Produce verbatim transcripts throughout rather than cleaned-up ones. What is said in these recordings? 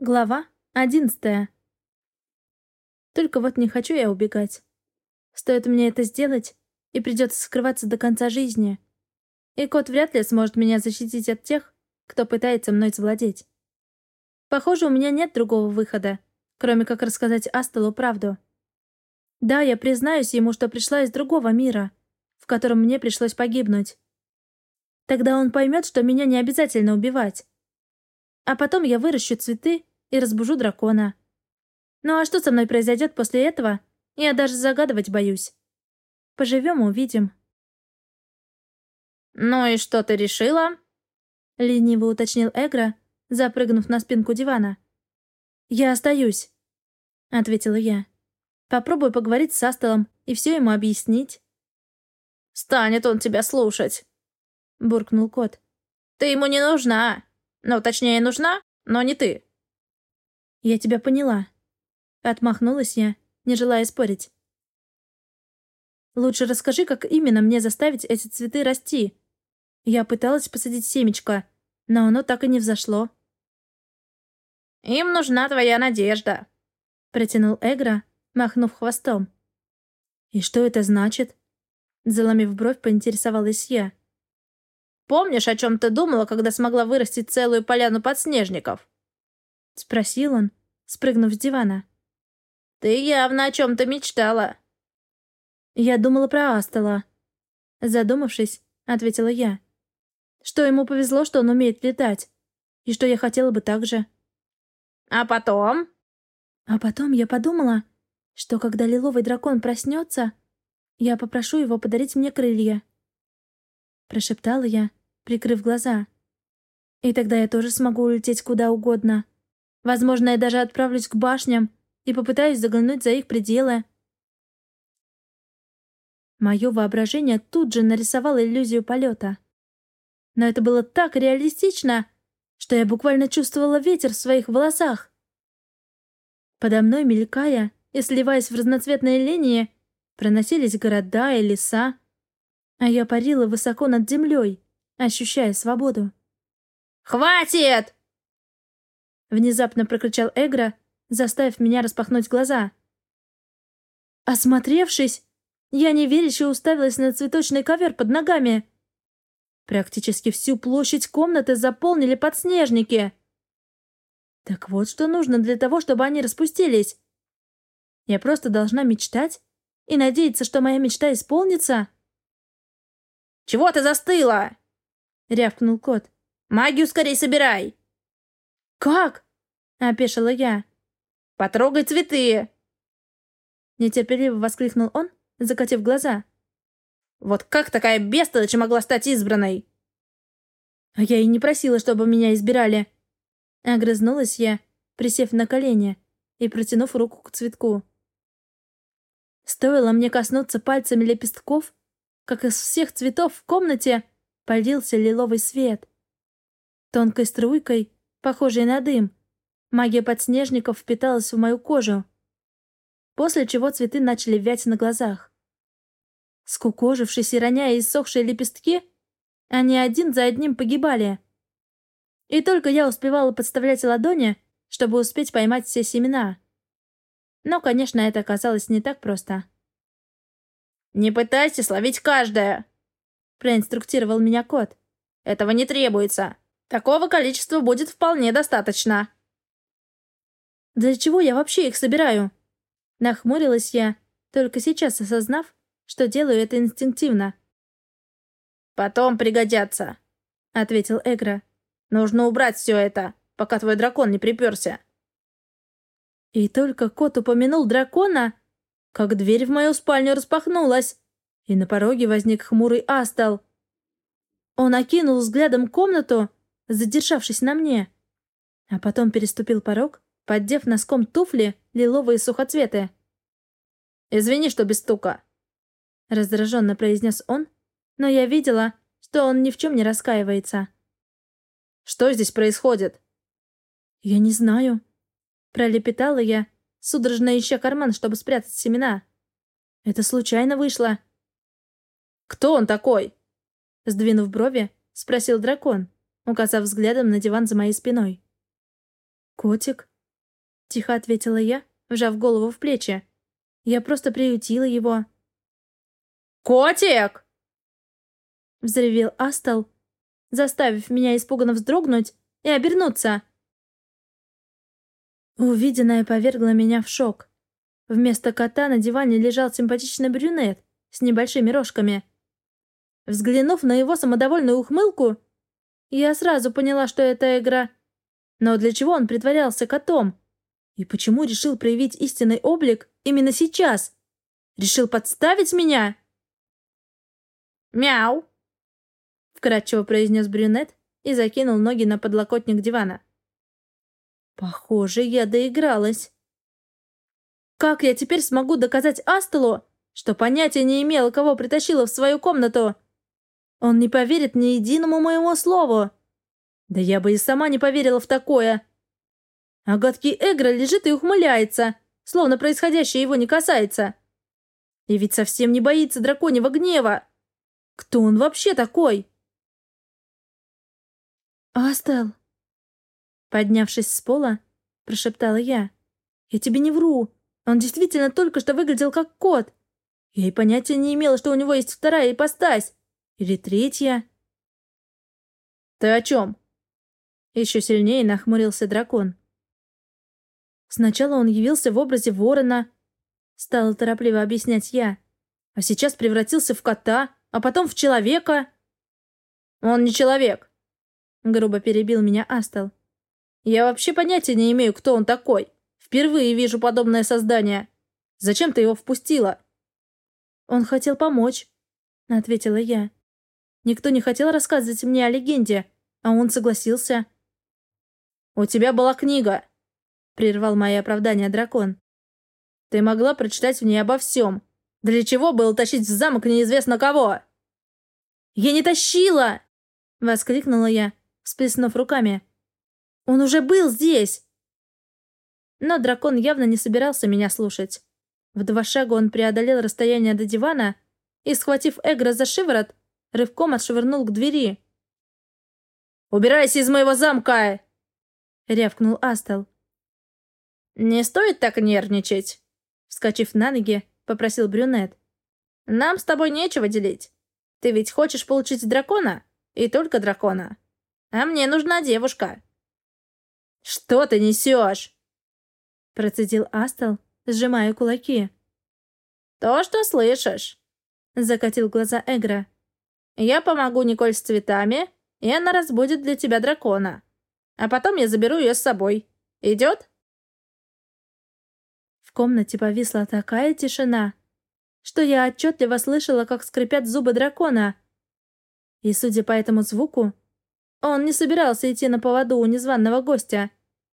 Глава одиннадцатая. Только вот не хочу я убегать. Стоит мне это сделать, и придется скрываться до конца жизни. И кот вряд ли сможет меня защитить от тех, кто пытается мной завладеть. Похоже, у меня нет другого выхода, кроме как рассказать Астелу правду. Да, я признаюсь ему, что пришла из другого мира, в котором мне пришлось погибнуть. Тогда он поймет, что меня не обязательно убивать. А потом я выращу цветы и разбужу дракона. Ну а что со мной произойдет после этого, я даже загадывать боюсь. Поживем — увидим. «Ну и что ты решила?» — лениво уточнил Эгра, запрыгнув на спинку дивана. «Я остаюсь», — ответила я. «Попробую поговорить с Астелом и все ему объяснить». «Станет он тебя слушать», — буркнул кот. «Ты ему не нужна. Ну, точнее, нужна, но не ты». «Я тебя поняла», — отмахнулась я, не желая спорить. «Лучше расскажи, как именно мне заставить эти цветы расти. Я пыталась посадить семечко, но оно так и не взошло». «Им нужна твоя надежда», — протянул Эгра, махнув хвостом. «И что это значит?» — заломив бровь, поинтересовалась я. «Помнишь, о чем ты думала, когда смогла вырастить целую поляну подснежников?» — спросил он, спрыгнув с дивана. «Ты явно о чем-то мечтала». «Я думала про Астела», — задумавшись, ответила я. «Что ему повезло, что он умеет летать, и что я хотела бы так же». «А потом?» А потом я подумала, что когда лиловый дракон проснется, я попрошу его подарить мне крылья. Прошептала я, прикрыв глаза. И тогда я тоже смогу улететь куда угодно. Возможно, я даже отправлюсь к башням и попытаюсь заглянуть за их пределы. Мое воображение тут же нарисовало иллюзию полета. Но это было так реалистично, что я буквально чувствовала ветер в своих волосах. Подо мной, мелькая и сливаясь в разноцветные линии, проносились города и леса, а я парила высоко над землей, ощущая свободу. «Хватит!» Внезапно прокричал Эгра, заставив меня распахнуть глаза. Осмотревшись, я неверяще уставилась на цветочный ковер под ногами. Практически всю площадь комнаты заполнили подснежники. Так вот, что нужно для того, чтобы они распустились. Я просто должна мечтать и надеяться, что моя мечта исполнится. «Чего ты застыла?» — рявкнул кот. «Магию скорей собирай!» «Как?» — опешила я. «Потрогай цветы!» Нетерпеливо воскликнул он, закатив глаза. «Вот как такая бестолочь могла стать избранной?» А я и не просила, чтобы меня избирали. Огрызнулась я, присев на колени и протянув руку к цветку. Стоило мне коснуться пальцами лепестков, как из всех цветов в комнате полился лиловый свет. Тонкой струйкой, похожей на дым, магия подснежников впиталась в мою кожу, после чего цветы начали вять на глазах. Скукожившись и роняя иссохшие лепестки, они один за одним погибали. И только я успевала подставлять ладони, чтобы успеть поймать все семена. Но, конечно, это оказалось не так просто. «Не пытайся словить каждое!» — проинструктировал меня кот. «Этого не требуется. Такого количества будет вполне достаточно». «Для чего я вообще их собираю?» Нахмурилась я, только сейчас осознав, что делаю это инстинктивно. «Потом пригодятся», — ответил Эгра. «Нужно убрать все это, пока твой дракон не приперся». И только кот упомянул дракона, как дверь в мою спальню распахнулась, и на пороге возник хмурый Астел. Он окинул взглядом комнату, задержавшись на мне, а потом переступил порог, поддев носком туфли лиловые сухоцветы. «Извини, что без стука», — раздраженно произнес он, но я видела, что он ни в чем не раскаивается. «Что здесь происходит?» «Я не знаю», — пролепетала я, судорожно ища карман, чтобы спрятать семена. «Это случайно вышло». «Кто он такой?» — сдвинув брови, спросил дракон, указав взглядом на диван за моей спиной. «Котик», тихо ответила я, вжав голову в плечи. «Я просто приютила его». «Котик!» — взревел Астал, заставив меня испуганно вздрогнуть и обернуться. Увиденное повергло меня в шок. Вместо кота на диване лежал симпатичный брюнет с небольшими рожками. Взглянув на его самодовольную ухмылку, я сразу поняла, что это игра. Но для чего он притворялся котом? И почему решил проявить истинный облик именно сейчас? Решил подставить меня? «Мяу!» — вкратчиво произнес брюнет и закинул ноги на подлокотник дивана. Похоже, я доигралась. Как я теперь смогу доказать Астелу, что понятия не имела, кого притащила в свою комнату? Он не поверит ни единому моему слову. Да я бы и сама не поверила в такое. А гадкий Эгра лежит и ухмыляется, словно происходящее его не касается. И ведь совсем не боится драконьего гнева. Кто он вообще такой? «Астел!» Поднявшись с пола, прошептала я. «Я тебе не вру. Он действительно только что выглядел как кот. Я и понятия не имела, что у него есть вторая ипостась. Или третья». «Ты о чем?» Еще сильнее нахмурился дракон. Сначала он явился в образе ворона, стала торопливо объяснять я, а сейчас превратился в кота, а потом в человека. «Он не человек», — грубо перебил меня Астел. «Я вообще понятия не имею, кто он такой. Впервые вижу подобное создание. Зачем ты его впустила?» «Он хотел помочь», — ответила я. «Никто не хотел рассказывать мне о легенде, а он согласился». «У тебя была книга», — прервал мои оправдания дракон. «Ты могла прочитать в ней обо всем. Для чего было тащить в замок неизвестно кого?» «Я не тащила!» — воскликнула я, всплеснув руками. «Он уже был здесь!» Но дракон явно не собирался меня слушать. В два шага он преодолел расстояние до дивана и, схватив Эгра за шиворот, рывком отшвырнул к двери. «Убирайся из моего замка!» — рявкнул Астел. «Не стоит так нервничать», — вскочив на ноги, попросил брюнет. «Нам с тобой нечего делить. Ты ведь хочешь получить дракона? И только дракона. А мне нужна девушка». «Что ты несешь?» — процедил Астел, сжимая кулаки. «То, что слышишь», — закатил глаза Эгра. «Я помогу Николь с цветами, и она разбудит для тебя дракона. А потом я заберу ее с собой. Идет?» В комнате повисла такая тишина, что я отчетливо слышала, как скрипят зубы дракона. И, судя по этому звуку, он не собирался идти на поводу у незваного гостя.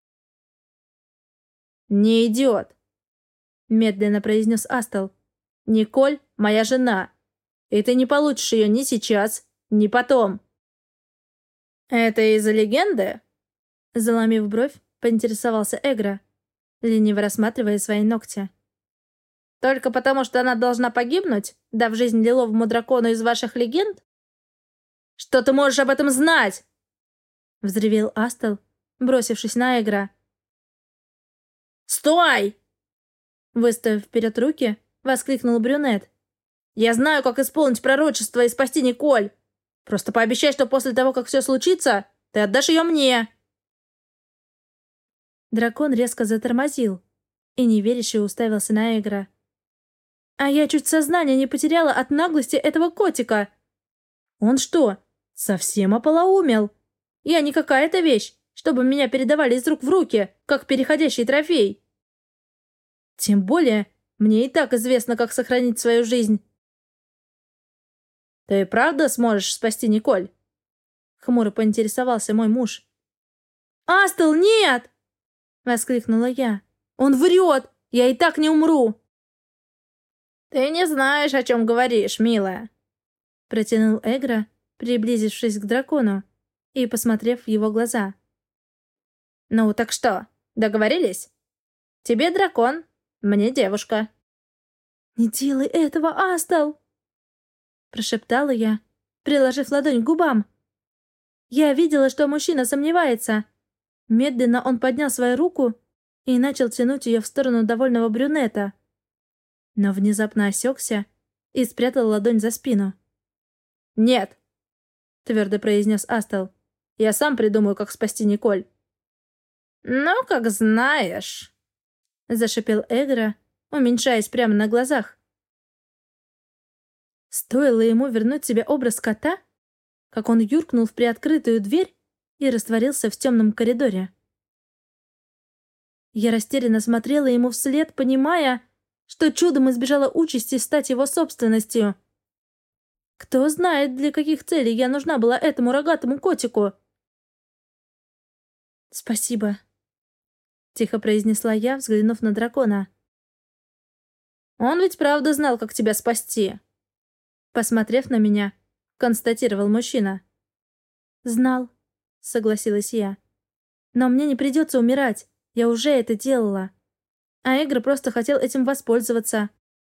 «Не идет», — медленно произнес Астел. «Николь — моя жена, и ты не получишь ее ни сейчас, ни потом». «Это из-за легенды?» Заломив бровь, поинтересовался Эгра, лениво рассматривая свои ногти. «Только потому, что она должна погибнуть, дав жизнь лиловому дракону из ваших легенд? Что ты можешь об этом знать?» — взревел Астел, бросившись на Эгра. «Стой!» Выставив вперед руки, воскликнул брюнет. «Я знаю, как исполнить пророчество и спасти Николь. Просто пообещай, что после того, как все случится, ты отдашь ее мне». Дракон резко затормозил и неверяще уставился на Эгра. А я чуть сознание не потеряла от наглости этого котика. Он что, совсем ополоумел? Я не какая-то вещь, чтобы меня передавали из рук в руки, как переходящий трофей. Тем более, мне и так известно, как сохранить свою жизнь. «Ты правда сможешь спасти Николь?» — хмуро поинтересовался мой муж. «Астел, нет!» — воскликнула я. «Он врет! Я и так не умру!» «Ты не знаешь, о чем говоришь, милая», — протянул Эгра, приблизившись к дракону и посмотрев в его глаза. «Ну так что, договорились? Тебе дракон, мне девушка». «Не делай этого, Астел!» — прошептала я, приложив ладонь к губам. Я видела, что мужчина сомневается. Медленно он поднял свою руку и начал тянуть ее в сторону довольного брюнета. Но внезапно осекся и спрятал ладонь за спину. «Нет», — твердо произнес Астел. «Я сам придумаю, как спасти Николь». «Ну, как знаешь», — зашипел Эгра, уменьшаясь прямо на глазах. Стоило ему вернуть себе образ кота, как он юркнул в приоткрытую дверь и растворился в темном коридоре. Я растерянно смотрела ему вслед, понимая, что чудом избежала участи стать его собственностью. Кто знает, для каких целей я нужна была этому рогатому котику. «Спасибо», — тихо произнесла я, взглянув на дракона. «Он ведь правда знал, как тебя спасти», — посмотрев на меня, констатировал мужчина. «Знал», — согласилась я. «Но мне не придется умирать, я уже это делала. А Эгра просто хотел этим воспользоваться».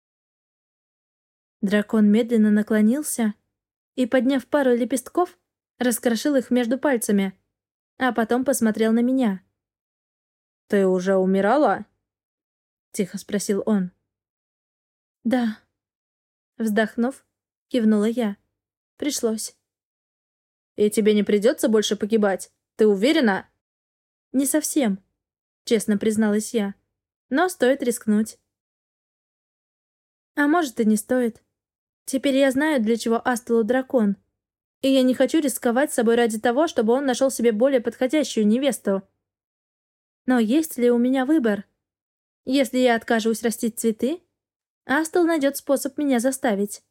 Дракон медленно наклонился и, подняв пару лепестков, раскрошил их между пальцами, а потом посмотрел на меня. «Ты уже умирала?» — тихо спросил он. «Да». Вздохнув, кивнула я. Пришлось. «И тебе не придется больше погибать? Ты уверена?» «Не совсем», — честно призналась я. «Но стоит рискнуть». «А может, и не стоит. Теперь я знаю, для чего Астелу дракон. И я не хочу рисковать собой ради того, чтобы он нашел себе более подходящую невесту. Но есть ли у меня выбор? Если я откажусь растить цветы, Астел найдет способ меня заставить».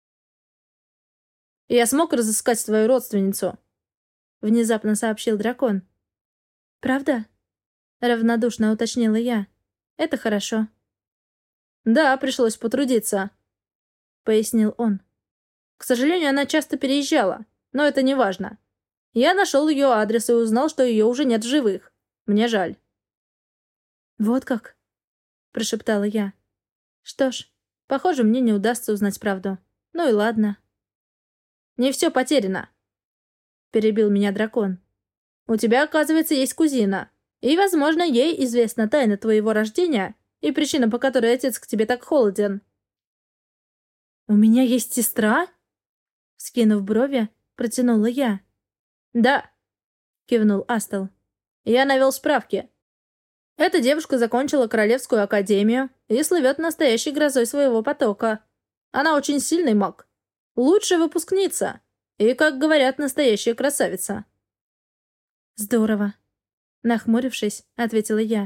«Я смог разыскать твою родственницу», — внезапно сообщил дракон. «Правда?» — равнодушно уточнила я. «Это хорошо». «Да, пришлось потрудиться», — пояснил он. «К сожалению, она часто переезжала, но это не важно. Я нашел ее адрес и узнал, что ее уже нет в живых. Мне жаль». «Вот как?» — прошептала я. «Что ж, похоже, мне не удастся узнать правду. Ну и ладно». «Не все потеряно», — перебил меня дракон. «У тебя, оказывается, есть кузина, и, возможно, ей известна тайна твоего рождения и причина, по которой отец к тебе так холоден». «У меня есть сестра?» Скинув брови, протянула я. «Да», — кивнул Астел. «Я навел справки. Эта девушка закончила Королевскую академию и слывет настоящей грозой своего потока. Она очень сильный маг. Лучшая выпускница. И, как говорят, настоящая красавица». «Здорово», — нахмурившись, ответила я.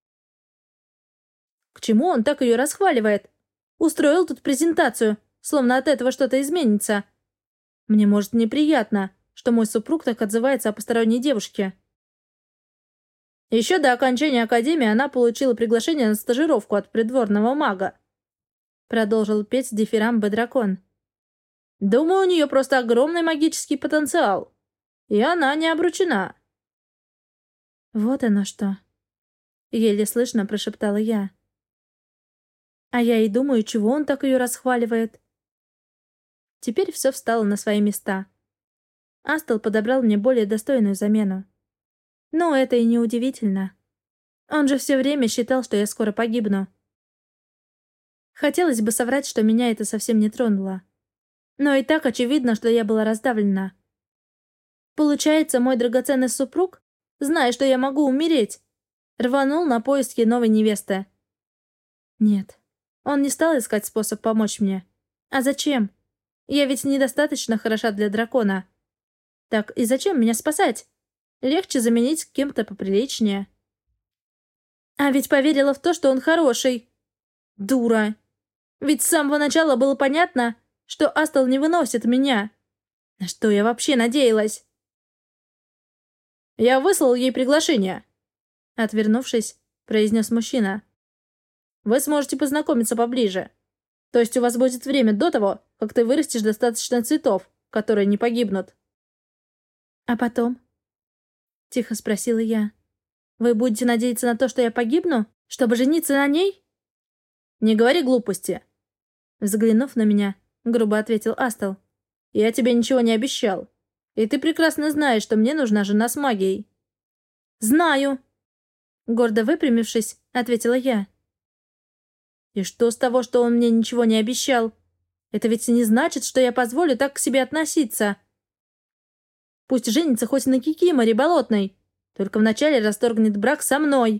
«К чему он так ее расхваливает? Устроил тут презентацию, словно от этого что-то изменится. Мне, может, неприятно, что мой супруг так отзывается о посторонней девушке». Еще до окончания академии она получила приглашение на стажировку от придворного мага. Продолжил петь дифирамбы дракон. «Думаю, у нее просто огромный магический потенциал. И она не обручена». «Вот оно что», — еле слышно прошептала я. «А я и думаю, чего он так ее расхваливает». Теперь все встало на свои места. Астел подобрал мне более достойную замену. Но это и не удивительно. Он же все время считал, что я скоро погибну. Хотелось бы соврать, что меня это совсем не тронуло. Но и так очевидно, что я была раздавлена. Получается, мой драгоценный супруг, зная, что я могу умереть, рванул на поиски новой невесты. Нет, он не стал искать способ помочь мне. А зачем? Я ведь недостаточно хороша для дракона. Так и зачем меня спасать? Легче заменить кем-то поприличнее. А ведь поверила в то, что он хороший. Дура. Ведь с самого начала было понятно, что Астел не выносит меня. На что я вообще надеялась? «Я выслал ей приглашение», — отвернувшись, произнес мужчина. «Вы сможете познакомиться поближе. То есть у вас будет время до того, как ты вырастешь достаточно цветов, которые не погибнут». «А потом?» — тихо спросила я. «Вы будете надеяться на то, что я погибну, чтобы жениться на ней?» «Не говори глупости», — взглянув на меня, грубо ответил Астел. «Я тебе ничего не обещал. И ты прекрасно знаешь, что мне нужна жена с магией». «Знаю», Гордо выпрямившись, ответила я. И что с того, что он мне ничего не обещал? Это ведь не значит, что я позволю так к себе относиться. Пусть женится хоть на Кикиморе болотной, только вначале расторгнет брак со мной.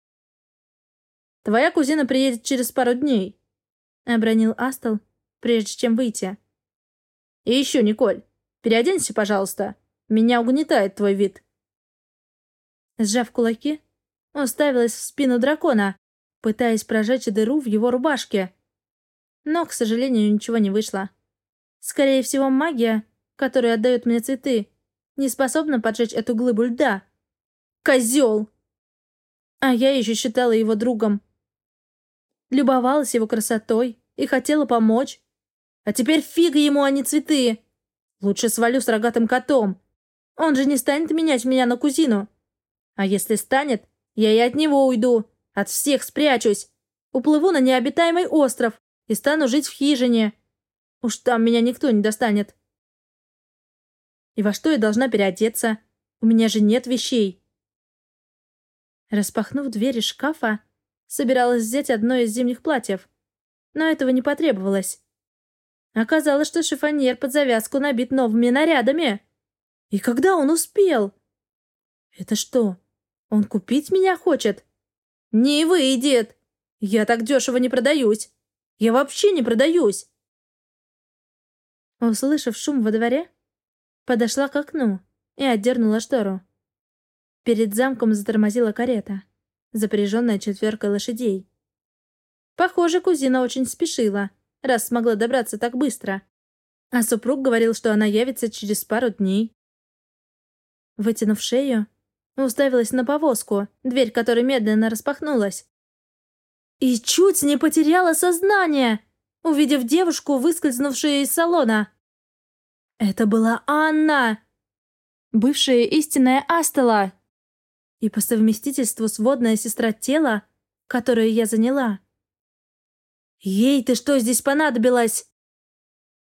Твоя кузина приедет через пару дней, — обронил Астл, прежде чем выйти. И еще, Николь, переоденься, пожалуйста. Меня угнетает твой вид. Сжав кулаки, уставилась в спину дракона, пытаясь прожечь дыру в его рубашке. Но, к сожалению, ничего не вышло. Скорее всего, магия, которая отдает мне цветы, не способна поджечь эту глыбу льда. Козел! А я еще считала его другом. Любовалась его красотой и хотела помочь. А теперь фига ему, а не цветы. Лучше свалю с рогатым котом. Он же не станет менять меня на кузину. А если станет, я и от него уйду. От всех спрячусь. Уплыву на необитаемый остров и стану жить в хижине. Уж там меня никто не достанет. И во что я должна переодеться? У меня же нет вещей. Распахнув двери шкафа, собиралась взять одно из зимних платьев, но этого не потребовалось. Оказалось, что шифоньер под завязку набит новыми нарядами. И когда он успел? Это что, он купить меня хочет? Не выйдет! Я так дешево не продаюсь. Я вообще не продаюсь. Услышав шум во дворе, подошла к окну и отдернула штору. Перед замком затормозила карета, запряженная четверкой лошадей. Похоже, кузина очень спешила, раз смогла добраться так быстро. А супруг говорил, что она явится через пару дней. Вытянув шею, уставилась на повозку, дверь которой медленно распахнулась. И чуть не потеряла сознание, увидев девушку, выскользнувшую из салона. Это была Анна, бывшая истинная Астела, и по совместительству сводная сестра тела, которую я заняла. «Ей-то что здесь понадобилось?»